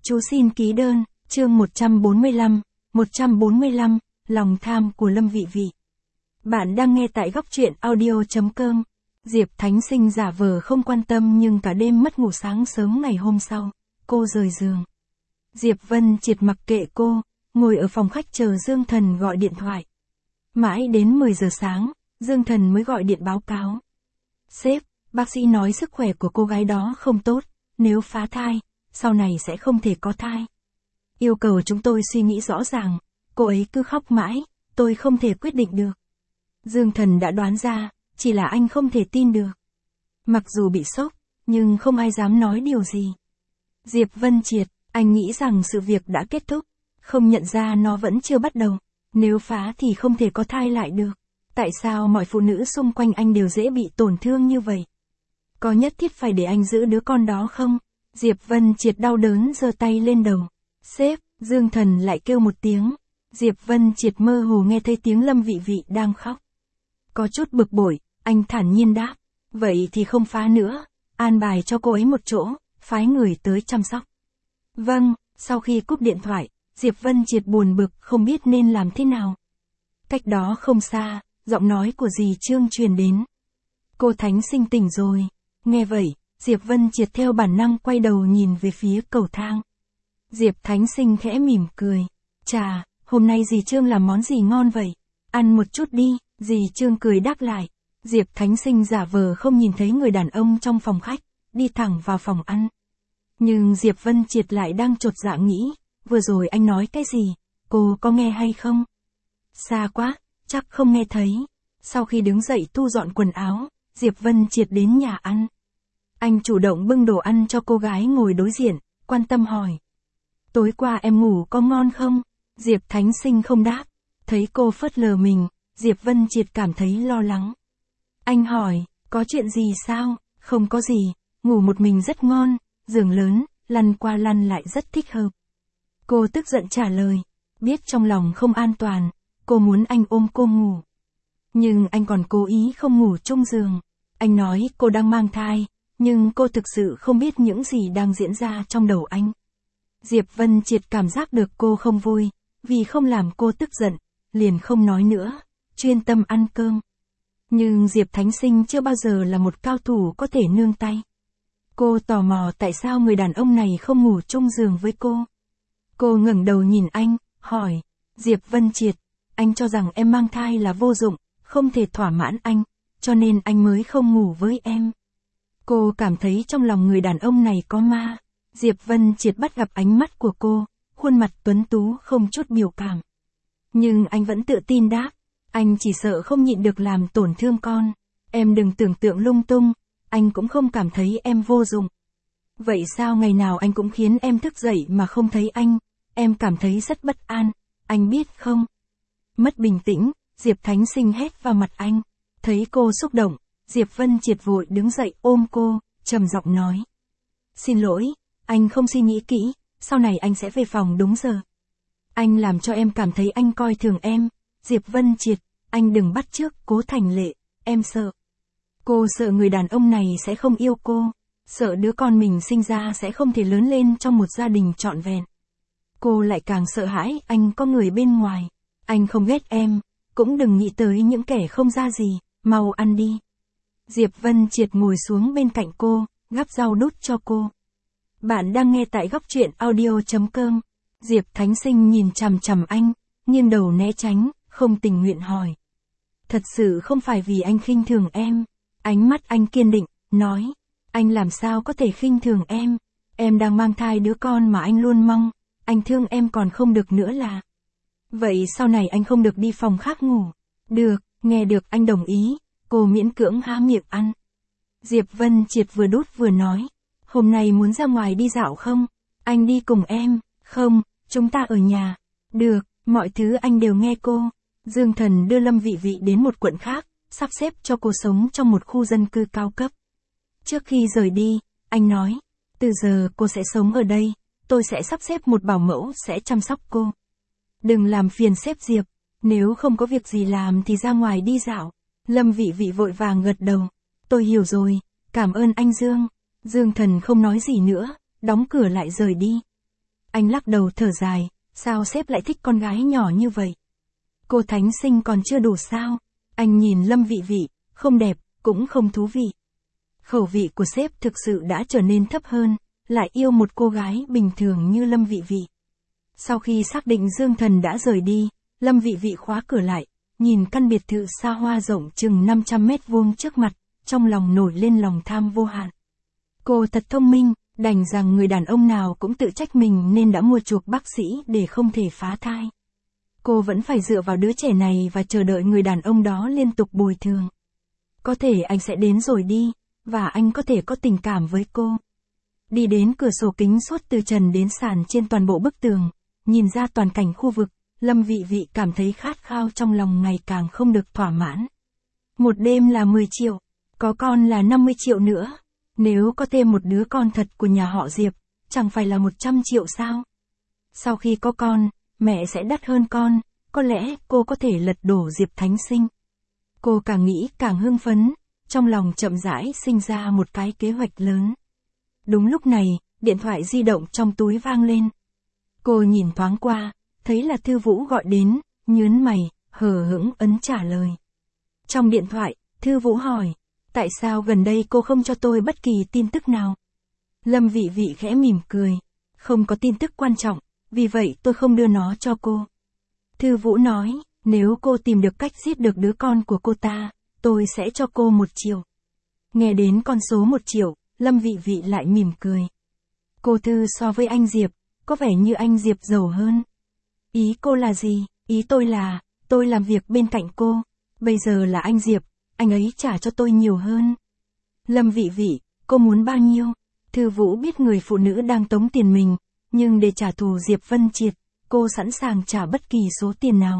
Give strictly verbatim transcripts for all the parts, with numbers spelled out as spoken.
Chú xin ký đơn, chương một trăm bốn mươi lăm, một trăm bốn mươi lăm, lòng tham của Lâm Vị Vị. Bạn đang nghe tại góc truyện audio chấm com. Diệp Thánh Sinh giả vờ không quan tâm nhưng cả đêm mất ngủ. Sáng sớm ngày hôm sau, cô rời giường. Diệp Vân Triệt mặc kệ cô, ngồi ở phòng khách chờ Dương Thần gọi điện thoại. Mãi đến mười giờ sáng, Dương Thần mới gọi điện báo cáo. Sếp, bác sĩ nói sức khỏe của cô gái đó không tốt, nếu phá thai, sau này sẽ không thể có thai. Yêu cầu chúng tôi suy nghĩ rõ ràng, cô ấy cứ khóc mãi, tôi không thể quyết định được. Dương Thần đã đoán ra, chỉ là anh không thể tin được. Mặc dù bị sốc, nhưng không ai dám nói điều gì. Diệp Vân Triệt, anh nghĩ rằng sự việc đã kết thúc, không nhận ra nó vẫn chưa bắt đầu. Nếu phá thì không thể có thai lại được. Tại sao mọi phụ nữ xung quanh anh đều dễ bị tổn thương như vậy? Có nhất thiết phải để anh giữ đứa con đó không? Diệp Vân Triệt đau đớn giơ tay lên đầu. Sếp, Dương Thần lại kêu một tiếng. Diệp Vân Triệt mơ hồ nghe thấy tiếng Lâm Vị Vị đang khóc. Có chút bực bội, anh thản nhiên đáp. Vậy thì không phá nữa, an bài cho cô ấy một chỗ, phái người tới chăm sóc. Vâng, sau khi cúp điện thoại, Diệp Vân Triệt buồn bực không biết nên làm thế nào. Cách đó không xa, giọng nói của dì Trương truyền đến. Cô Thánh Sinh tỉnh rồi. Nghe vậy, Diệp Vân Triệt theo bản năng quay đầu nhìn về phía cầu thang. Diệp Thánh Sinh khẽ mỉm cười. Chà, hôm nay dì Trương làm món gì ngon vậy? Ăn một chút đi, dì Trương cười đáp lại. Diệp Thánh Sinh giả vờ không nhìn thấy người đàn ông trong phòng khách, đi thẳng vào phòng ăn. Nhưng Diệp Vân Triệt lại đang chột dạ nghĩ, vừa rồi anh nói cái gì, cô có nghe hay không? Xa quá, chắc không nghe thấy. Sau khi đứng dậy thu dọn quần áo, Diệp Vân Triệt đến nhà ăn. Anh chủ động bưng đồ ăn cho cô gái ngồi đối diện, quan tâm hỏi. Tối qua em ngủ có ngon không? Diệp Thánh Sinh không đáp. Thấy cô phớt lờ mình, Diệp Vân Triệt cảm thấy lo lắng. Anh hỏi, có chuyện gì sao? Không có gì, ngủ một mình rất ngon, giường lớn, lăn qua lăn lại rất thích hợp. Cô tức giận trả lời, biết trong lòng không an toàn, cô muốn anh ôm cô ngủ. Nhưng anh còn cố ý không ngủ chung giường. Anh nói cô đang mang thai, nhưng cô thực sự không biết những gì đang diễn ra trong đầu anh. Diệp Vân Triệt cảm giác được cô không vui, vì không làm cô tức giận, liền không nói nữa, chuyên tâm ăn cơm. Nhưng Diệp Thánh Sinh chưa bao giờ là một cao thủ có thể nương tay. Cô tò mò tại sao người đàn ông này không ngủ chung giường với cô. Cô ngẩng đầu nhìn anh, hỏi, Diệp Vân Triệt, anh cho rằng em mang thai là vô dụng, không thể thỏa mãn anh, cho nên anh mới không ngủ với em. Cô cảm thấy trong lòng người đàn ông này có ma. Diệp Vân Triệt bắt gặp ánh mắt của cô, khuôn mặt tuấn tú không chút biểu cảm. Nhưng anh vẫn tự tin đáp, anh chỉ sợ không nhịn được làm tổn thương con. Em đừng tưởng tượng lung tung, anh cũng không cảm thấy em vô dụng. Vậy sao ngày nào anh cũng khiến em thức dậy mà không thấy anh, em cảm thấy rất bất an, anh biết không? Mất bình tĩnh, Diệp Thánh Sinh hét vào mặt anh. Thấy cô xúc động, Diệp Vân Triệt vội đứng dậy ôm cô, trầm giọng nói. Xin lỗi, anh không suy nghĩ kỹ, sau này anh sẽ về phòng đúng giờ. Anh làm cho em cảm thấy anh coi thường em. Diệp Vân Triệt, anh đừng bắt chước Cố Thành Lệ, em sợ. Cô sợ người đàn ông này sẽ không yêu cô, sợ đứa con mình sinh ra sẽ không thể lớn lên trong một gia đình trọn vẹn. Cô lại càng sợ hãi anh có người bên ngoài. Anh không ghét em, cũng đừng nghĩ tới những kẻ không ra gì, mau ăn đi. Diệp Vân Triệt ngồi xuống bên cạnh cô, gắp rau đút cho cô. Bạn đang nghe tại góc truyện audio chấm com. Diệp Thánh Sinh nhìn chằm chằm anh, nghiêng đầu né tránh, không tình nguyện hỏi. Thật sự không phải vì anh khinh thường em. Ánh mắt anh kiên định, nói. Anh làm sao có thể khinh thường em? Em đang mang thai đứa con mà anh luôn mong. Anh thương em còn không được nữa là. Vậy sau này anh không được đi phòng khác ngủ. Được, nghe được anh đồng ý. Cô miễn cưỡng há miệng ăn. Diệp Vân Triệt vừa đút vừa nói. Hôm nay muốn ra ngoài đi dạo không? Anh đi cùng em. Không, chúng ta ở nhà. Được, mọi thứ anh đều nghe cô. Dương Thần đưa Lâm Vị Vị đến một quận khác, sắp xếp cho cô sống trong một khu dân cư cao cấp. Trước khi rời đi, anh nói, từ giờ cô sẽ sống ở đây, tôi sẽ sắp xếp một bảo mẫu sẽ chăm sóc cô. Đừng làm phiền sếp Diệp, nếu không có việc gì làm thì ra ngoài đi dạo. Lâm Vị Vị vội vàng gật đầu. Tôi hiểu rồi, cảm ơn anh Dương. Dương Thần không nói gì nữa, đóng cửa lại rời đi. Anh lắc đầu thở dài, sao sếp lại thích con gái nhỏ như vậy? Cô Thánh Sinh còn chưa đủ sao? Anh nhìn Lâm Vị Vị, không đẹp, cũng không thú vị. Khẩu vị của sếp thực sự đã trở nên thấp hơn, lại yêu một cô gái bình thường như Lâm Vị Vị. Sau khi xác định Dương Thần đã rời đi, Lâm Vị Vị khóa cửa lại, nhìn căn biệt thự xa hoa rộng chừng năm trăm mét vuông trước mặt, trong lòng nổi lên lòng tham vô hạn. Cô thật thông minh, đành rằng người đàn ông nào cũng tự trách mình nên đã mua chuộc bác sĩ để không thể phá thai. Cô vẫn phải dựa vào đứa trẻ này và chờ đợi người đàn ông đó liên tục bồi thường. Có thể anh sẽ đến rồi đi, và anh có thể có tình cảm với cô. Đi đến cửa sổ kính suốt từ trần đến sàn trên toàn bộ bức tường, nhìn ra toàn cảnh khu vực, Lâm Vị Vị cảm thấy khát khao trong lòng ngày càng không được thỏa mãn. Một đêm là mười triệu, có con là năm mươi triệu nữa. Nếu có thêm một đứa con thật của nhà họ Diệp, chẳng phải là một trăm triệu sao? Sau khi có con, mẹ sẽ đắt hơn con, có lẽ cô có thể lật đổ Diệp Thánh Sinh. Cô càng nghĩ càng hưng phấn, trong lòng chậm rãi sinh ra một cái kế hoạch lớn. Đúng lúc này, điện thoại di động trong túi vang lên. Cô nhìn thoáng qua, thấy là Thư Vũ gọi đến, nhớn mày, hờ hững ấn trả lời. Trong điện thoại, Thư Vũ hỏi, tại sao gần đây cô không cho tôi bất kỳ tin tức nào? Lâm Vị Vị khẽ mỉm cười, không có tin tức quan trọng, vì vậy tôi không đưa nó cho cô. Thư Vũ nói, nếu cô tìm được cách giết được đứa con của cô ta, tôi sẽ cho cô một triệu. Nghe đến con số một triệu, Lâm Vị Vị lại mỉm cười. Cô Thư so với anh Diệp, có vẻ như anh Diệp giàu hơn. Ý cô là gì? Ý tôi là, tôi làm việc bên cạnh cô, bây giờ là anh Diệp, anh ấy trả cho tôi nhiều hơn. Lâm Vị Vị, cô muốn bao nhiêu? Thư Vũ biết người phụ nữ đang tống tiền mình, nhưng để trả thù Diệp Vân Triệt, cô sẵn sàng trả bất kỳ số tiền nào.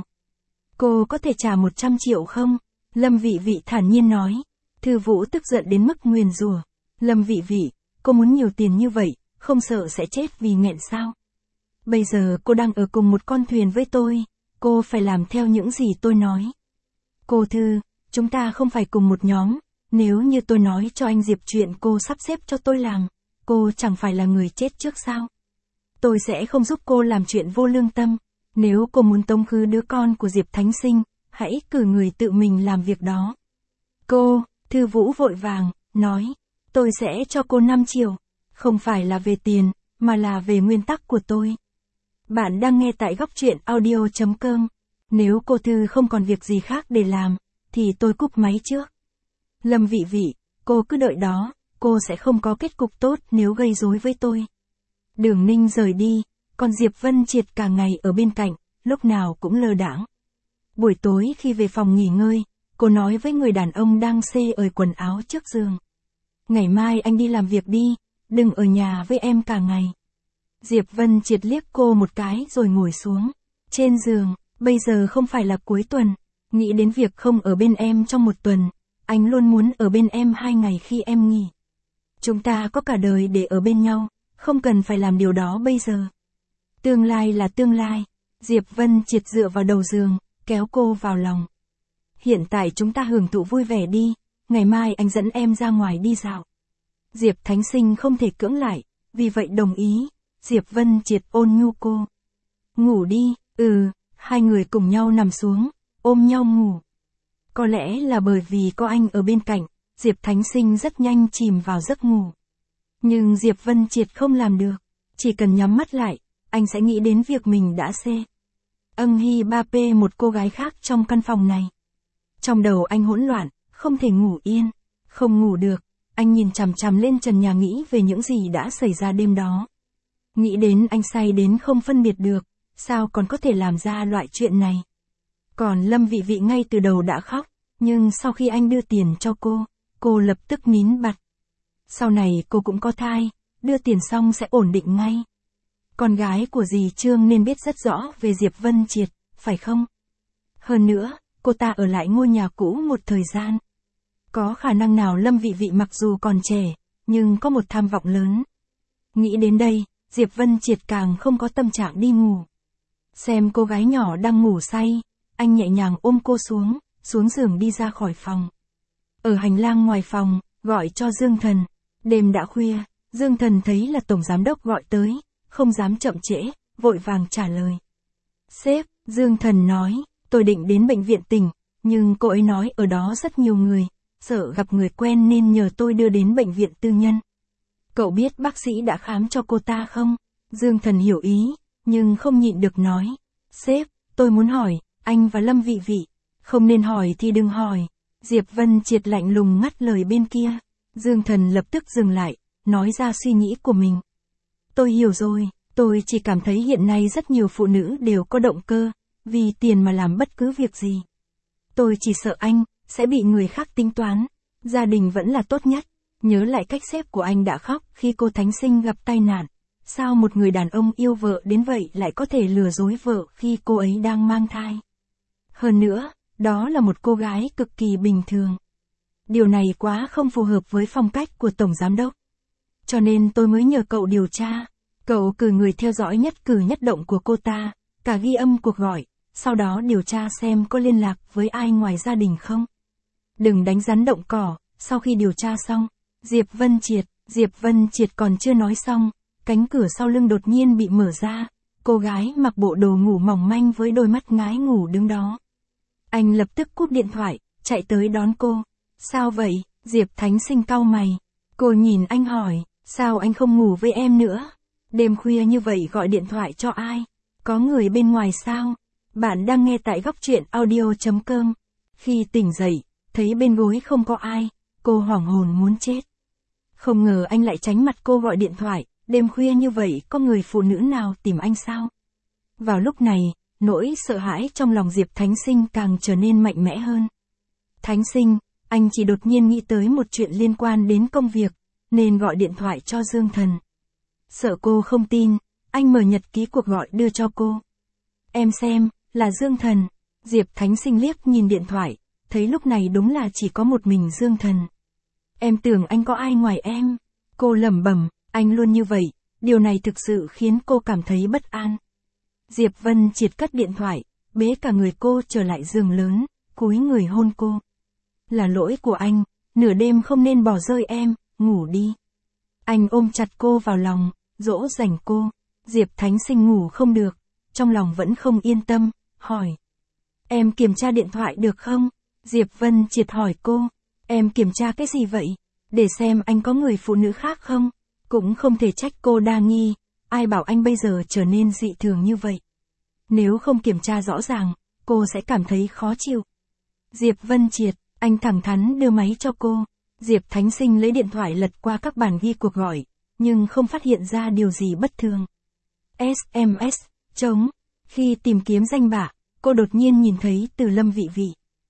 Cô có thể trả một trăm triệu không? Lâm Vị Vị thản nhiên nói. Thư Vũ tức giận đến mức nguyền rủa. Lâm Vị Vị, cô muốn nhiều tiền như vậy, không sợ sẽ chết vì nghẹn sao? Bây giờ cô đang ở cùng một con thuyền với tôi, cô phải làm theo những gì tôi nói. Cô Thư, chúng ta không phải cùng một nhóm, nếu như tôi nói cho anh Diệp chuyện cô sắp xếp cho tôi làm, cô chẳng phải là người chết trước sao? Tôi sẽ không giúp cô làm chuyện vô lương tâm, nếu cô muốn tống khứ đứa con của Diệp Thánh Sinh, hãy cử người tự mình làm việc đó. Cô, Thư Vũ vội vàng, nói, tôi sẽ cho cô năm triệu, không phải là về tiền, mà là về nguyên tắc của tôi. Bạn đang nghe tại góc truyện audio chấm com. Nếu cô Thư không còn việc gì khác để làm, thì tôi cúp máy trước. Lâm Vị Vị, cô cứ đợi đó, cô sẽ không có kết cục tốt nếu gây rối với tôi. Đường Ninh rời đi, còn Diệp Vân Triệt cả ngày ở bên cạnh, lúc nào cũng lơ đãng. Buổi tối khi về phòng nghỉ ngơi, cô nói với người đàn ông đang xê ời quần áo trước giường. Ngày mai anh đi làm việc đi, đừng ở nhà với em cả ngày. Diệp Vân Triệt liếc cô một cái rồi ngồi xuống. Trên giường, bây giờ không phải là cuối tuần, nghĩ đến việc không ở bên em trong một tuần, anh luôn muốn ở bên em hai ngày khi em nghỉ. Chúng ta có cả đời để ở bên nhau, không cần phải làm điều đó bây giờ. Tương lai là tương lai. Diệp Vân Triệt dựa vào đầu giường, kéo cô vào lòng. Hiện tại chúng ta hưởng thụ vui vẻ đi, ngày mai anh dẫn em ra ngoài đi dạo. Diệp Thánh Sinh không thể cưỡng lại, vì vậy đồng ý. Diệp Vân Triệt ôn nhu cô. Ngủ đi, ừ, hai người cùng nhau nằm xuống, ôm nhau ngủ. Có lẽ là bởi vì có anh ở bên cạnh, Diệp Thánh Sinh rất nhanh chìm vào giấc ngủ. Nhưng Diệp Vân Triệt không làm được, chỉ cần nhắm mắt lại, anh sẽ nghĩ đến việc mình đã xê. Âng Hy ba pê một cô gái khác trong căn phòng này. Trong đầu anh hỗn loạn, không thể ngủ yên, không ngủ được, anh nhìn chằm chằm lên trần nhà nghĩ về những gì đã xảy ra đêm đó. Nghĩ đến anh say đến không phân biệt được, sao còn có thể làm ra loại chuyện này. Còn Lâm Vị Vị ngay từ đầu đã khóc, nhưng sau khi anh đưa tiền cho cô, cô lập tức nín bặt. Sau này cô cũng có thai, đưa tiền xong sẽ ổn định ngay. Con gái của dì Trương nên biết rất rõ về Diệp Vân Triệt, phải không? Hơn nữa, cô ta ở lại ngôi nhà cũ một thời gian. Có khả năng nào Lâm Vị Vị mặc dù còn trẻ, nhưng có một tham vọng lớn. Nghĩ đến đây, Diệp Vân Triệt càng không có tâm trạng đi ngủ. Xem cô gái nhỏ đang ngủ say, anh nhẹ nhàng ôm cô xuống, xuống giường đi ra khỏi phòng. Ở hành lang ngoài phòng, gọi cho Dương Thần. Đêm đã khuya, Dương Thần thấy là tổng giám đốc gọi tới, không dám chậm trễ, vội vàng trả lời. Sếp, Dương Thần nói, tôi định đến bệnh viện tỉnh, nhưng cô ấy nói ở đó rất nhiều người, sợ gặp người quen nên nhờ tôi đưa đến bệnh viện tư nhân. Cậu biết bác sĩ đã khám cho cô ta không? Dương Thần hiểu ý, nhưng không nhịn được nói. Sếp, tôi muốn hỏi, anh và Lâm Vị Vị, không nên hỏi thì đừng hỏi. Diệp Vân Triệt lạnh lùng ngắt lời bên kia. Dương Thần lập tức dừng lại, nói ra suy nghĩ của mình. Tôi hiểu rồi, tôi chỉ cảm thấy hiện nay rất nhiều phụ nữ đều có động cơ, vì tiền mà làm bất cứ việc gì. Tôi chỉ sợ anh, sẽ bị người khác tính toán, gia đình vẫn là tốt nhất. Nhớ lại cách sếp của anh đã khóc khi cô Thánh Sinh gặp tai nạn. Sao một người đàn ông yêu vợ đến vậy lại có thể lừa dối vợ khi cô ấy đang mang thai? Hơn nữa, đó là một cô gái cực kỳ bình thường. Điều này quá không phù hợp với phong cách của Tổng Giám Đốc. Cho nên tôi mới nhờ cậu điều tra. Cậu cử người theo dõi nhất cử nhất động của cô ta, cả ghi âm cuộc gọi, sau đó điều tra xem có liên lạc với ai ngoài gia đình không. Đừng đánh rắn động cỏ. Sau khi điều tra xong, Diệp Vân Triệt, Diệp Vân Triệt còn chưa nói xong, cánh cửa sau lưng đột nhiên bị mở ra, cô gái mặc bộ đồ ngủ mỏng manh với đôi mắt ngái ngủ đứng đó. Anh lập tức cúp điện thoại, chạy tới đón cô. Sao vậy? Diệp Thánh Sinh cau mày. Cô nhìn anh hỏi, sao anh không ngủ với em nữa? Đêm khuya như vậy gọi điện thoại cho ai? Có người bên ngoài sao? Bạn đang nghe tại góc truyện audio chấm com. Khi tỉnh dậy, thấy bên gối không có ai, cô hoảng hồn muốn chết. Không ngờ anh lại tránh mặt cô gọi điện thoại, đêm khuya như vậy có người phụ nữ nào tìm anh sao? Vào lúc này, nỗi sợ hãi trong lòng Diệp Thánh Sinh càng trở nên mạnh mẽ hơn. Thánh Sinh, anh chỉ đột nhiên nghĩ tới một chuyện liên quan đến công việc, nên gọi điện thoại cho Dương Thần. Sợ cô không tin, anh mở nhật ký cuộc gọi đưa cho cô. Em xem, là Dương Thần. Diệp Thánh Sinh liếc nhìn điện thoại, thấy lúc này đúng là chỉ có một mình Dương Thần. Em tưởng anh có ai ngoài em. Cô lẩm bẩm, anh luôn như vậy, điều này thực sự khiến cô cảm thấy bất an. Diệp Vân Triệt cất điện thoại, bế cả người cô trở lại giường lớn, cúi người hôn cô. Là lỗi của anh, nửa đêm không nên bỏ rơi em, ngủ đi. Anh ôm chặt cô vào lòng, dỗ dành cô. Diệp Thánh Sinh ngủ không được, trong lòng vẫn không yên tâm, hỏi. Em kiểm tra điện thoại được không? Diệp Vân Triệt hỏi cô. Em kiểm tra cái gì vậy? Để xem anh có người phụ nữ khác không? Cũng không thể trách cô đa nghi, ai bảo anh bây giờ trở nên dị thường như vậy. Nếu không kiểm tra rõ ràng, cô sẽ cảm thấy khó chịu. Diệp Vân Triệt, anh thẳng thắn đưa máy cho cô. Diệp Thánh Sinh lấy điện thoại lật qua các bản ghi cuộc gọi, nhưng không phát hiện ra điều gì bất thường. ét em ét, trống. Khi tìm kiếm danh bạ, cô đột nhiên nhìn thấy từ Lâm Vị Vị.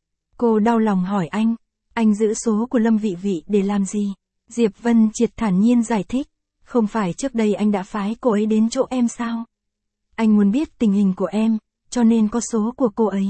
Cô đau lòng hỏi anh, anh giữ số của Lâm Vị Vị để làm gì? Diệp Vân Triệt thản nhiên giải thích, không phải trước đây anh đã phái cô ấy đến chỗ em sao? Anh muốn biết tình hình của em, cho nên có số của cô ấy.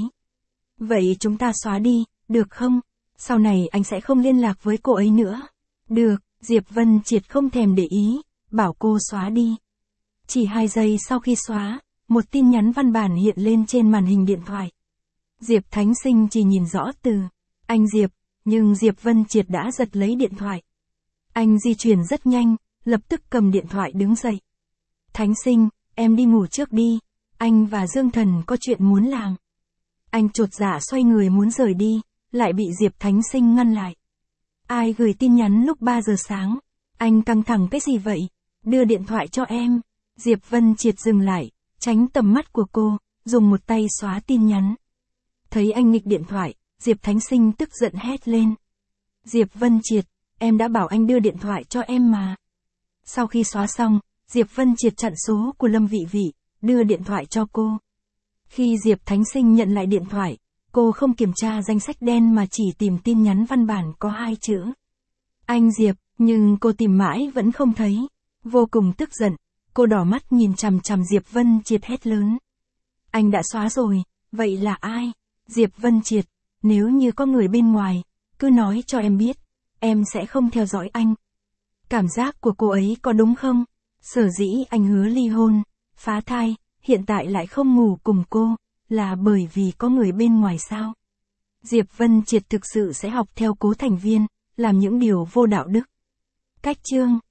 Vậy chúng ta xóa đi, được không? Sau này anh sẽ không liên lạc với cô ấy nữa. Được, Diệp Vân Triệt không thèm để ý, bảo cô xóa đi. Chỉ hai giây sau khi xóa, một tin nhắn văn bản hiện lên trên màn hình điện thoại. Diệp Thánh Sinh chỉ nhìn rõ từ anh Diệp, nhưng Diệp Vân Triệt đã giật lấy điện thoại. Anh di chuyển rất nhanh, lập tức cầm điện thoại đứng dậy. Thánh Sinh, em đi ngủ trước đi, anh và Dương Thần có chuyện muốn làm. Anh chột dạ xoay người muốn rời đi, lại bị Diệp Thánh Sinh ngăn lại. Ai gửi tin nhắn lúc ba giờ sáng? Anh căng thẳng cái gì vậy? Đưa điện thoại cho em. Diệp Vân Triệt dừng lại, tránh tầm mắt của cô, dùng một tay xóa tin nhắn. Thấy anh nghịch điện thoại, Diệp Thánh Sinh tức giận hét lên. Diệp Vân Triệt, em đã bảo anh đưa điện thoại cho em mà. Sau khi xóa xong, Diệp Vân Triệt chặn số của Lâm Vị Vị, đưa điện thoại cho cô. Khi Diệp Thánh Sinh nhận lại điện thoại, cô không kiểm tra danh sách đen mà chỉ tìm tin nhắn văn bản có hai chữ. Anh Diệp, nhưng cô tìm mãi vẫn không thấy. Vô cùng tức giận, cô đỏ mắt nhìn chằm chằm Diệp Vân Triệt hét lớn. Anh đã xóa rồi, vậy là ai? Diệp Vân Triệt, nếu như có người bên ngoài, cứ nói cho em biết, em sẽ không theo dõi anh. Cảm giác của cô ấy có đúng không? Sở dĩ anh hứa ly hôn, phá thai, hiện tại lại không ngủ cùng cô, là bởi vì có người bên ngoài sao? Diệp Vân Triệt thực sự sẽ học theo Cố Thành Viên, làm những điều vô đạo đức. Cách chương